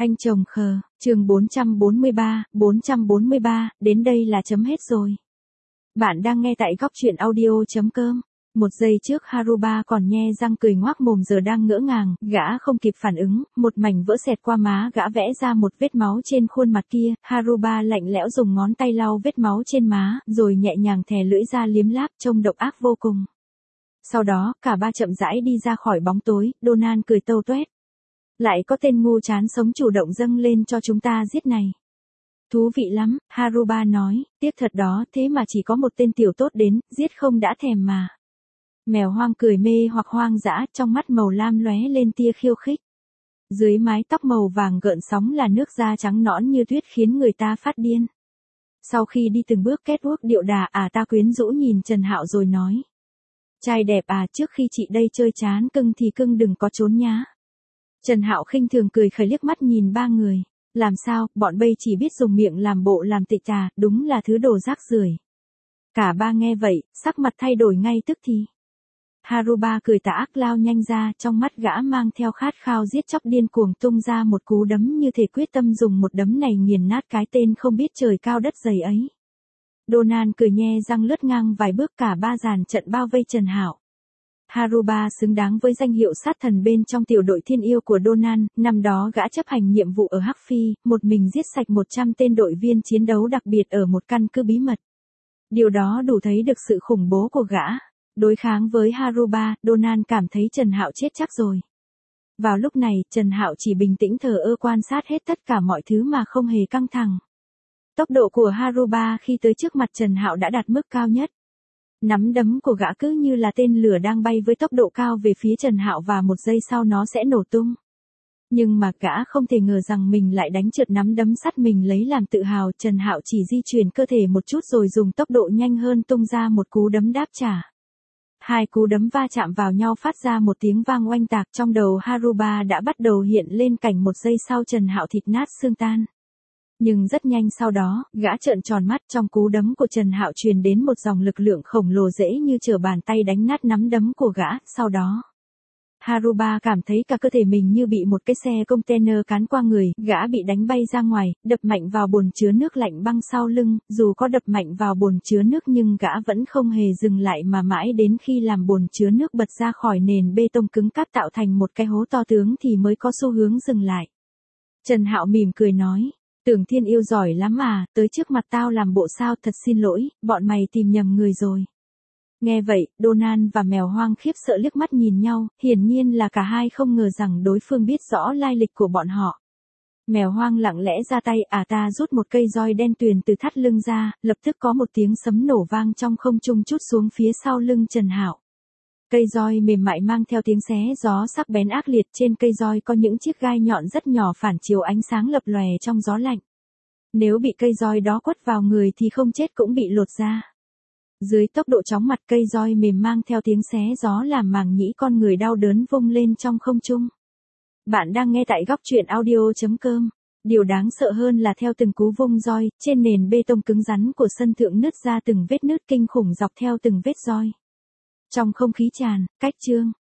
Anh chồng khờ, chương 443, đến đây là chấm hết rồi. Bạn đang nghe tại góc truyện audio.com. Một giây trước Haruba còn nhe răng cười ngoác mồm giờ đang ngỡ ngàng, gã không kịp phản ứng, một mảnh vỡ xẹt qua má gã vẽ ra một vết máu trên khuôn mặt kia, Haruba lạnh lẽo dùng ngón tay lau vết máu trên má, rồi nhẹ nhàng thè lưỡi ra liếm láp trông độc ác vô cùng. Sau đó, cả ba chậm rãi đi ra khỏi bóng tối, Donan cười tâu tuét. Lại có tên ngu chán sống chủ động dâng lên cho chúng ta giết này. Thú vị lắm, Haruba nói, tiếc thật đó, thế mà chỉ có một tên tiểu tốt đến, giết không đã thèm mà. Mèo hoang cười mê hoặc hoang dã, trong mắt màu lam lóe lên tia khiêu khích. Dưới mái tóc màu vàng gợn sóng là nước da trắng nõn như tuyết khiến người ta phát điên. Sau khi đi từng bước kết uốc điệu đà ta quyến rũ nhìn Trần Hạo rồi nói. Trai đẹp trước khi chị đây chơi chán cưng thì cưng đừng có trốn nhá. Trần Hạo khinh thường cười khẩy liếc mắt nhìn ba người. Làm sao, bọn bây chỉ biết dùng miệng làm bộ làm tịch đúng là thứ đồ rác rưởi. Cả ba nghe vậy, sắc mặt thay đổi ngay tức thì. Haruba cười tà ác lao nhanh ra, trong mắt gã mang theo khát khao giết chóc điên cuồng tung ra một cú đấm như thể quyết tâm dùng một đấm này nghiền nát cái tên không biết trời cao đất dày ấy. Donan cười nhe răng lướt ngang vài bước, cả ba dàn trận bao vây Trần Hạo. Haruba xứng đáng với danh hiệu sát thần bên trong tiểu đội thiên yêu của Donan, năm đó gã chấp hành nhiệm vụ ở Hắc Phi, một mình giết sạch 100 tên đội viên chiến đấu đặc biệt ở một căn cứ bí mật. Điều đó đủ thấy được sự khủng bố của gã. Đối kháng với Haruba, Donan cảm thấy Trần Hạo chết chắc rồi. Vào lúc này, Trần Hạo chỉ bình tĩnh thờ ơ quan sát hết tất cả mọi thứ mà không hề căng thẳng. Tốc độ của Haruba khi tới trước mặt Trần Hạo đã đạt mức cao nhất. Nắm đấm của gã cứ như là tên lửa đang bay với tốc độ cao về phía Trần Hạo và một giây sau nó sẽ nổ tung. Nhưng mà gã không thể ngờ rằng mình lại đánh trượt nắm đấm sắt mình lấy làm tự hào. Trần Hạo chỉ di chuyển cơ thể một chút rồi dùng tốc độ nhanh hơn tung ra một cú đấm đáp trả. Hai cú đấm va chạm vào nhau phát ra một tiếng vang oanh tạc, trong đầu Haruba đã bắt đầu hiện lên cảnh một giây sau Trần Hạo thịt nát xương tan. Nhưng rất nhanh sau đó, gã trợn tròn mắt, trong cú đấm của Trần Hạo truyền đến một dòng lực lượng khổng lồ dễ như trở bàn tay đánh nát nắm đấm của gã, sau đó. Haruba cảm thấy cả cơ thể mình như bị một cái xe container cán qua người, gã bị đánh bay ra ngoài, đập mạnh vào bồn chứa nước lạnh băng sau lưng, dù có đập mạnh vào bồn chứa nước nhưng gã vẫn không hề dừng lại mà mãi đến khi làm bồn chứa nước bật ra khỏi nền bê tông cứng cáp tạo thành một cái hố to tướng thì mới có xu hướng dừng lại. Trần Hạo mỉm cười nói. Tưởng thiên yêu giỏi lắm tới trước mặt tao làm bộ sao, thật xin lỗi, bọn mày tìm nhầm người rồi. Nghe vậy, Donan và mèo hoang khiếp sợ liếc mắt nhìn nhau, hiển nhiên là cả hai không ngờ rằng đối phương biết rõ lai lịch của bọn họ. Mèo hoang lặng lẽ ra tay, ta rút một cây roi đen tuyền từ thắt lưng ra, lập tức có một tiếng sấm nổ vang trong không trung trút xuống phía sau lưng Trần Hạo. Cây roi mềm mại mang theo tiếng xé gió sắc bén ác liệt, trên cây roi có những chiếc gai nhọn rất nhỏ phản chiếu ánh sáng lập lòe trong gió lạnh. Nếu bị cây roi đó quất vào người thì không chết cũng bị lột da. Dưới tốc độ chóng mặt, cây roi mềm mang theo tiếng xé gió làm màng nhĩ con người đau đớn vung lên trong không trung. Bạn đang nghe tại góc truyện audio.com. Điều đáng sợ hơn là theo từng cú vung roi, trên nền bê tông cứng rắn của sân thượng nứt ra từng vết nứt kinh khủng dọc theo từng vết roi. Trong không khí tràn, cách chương.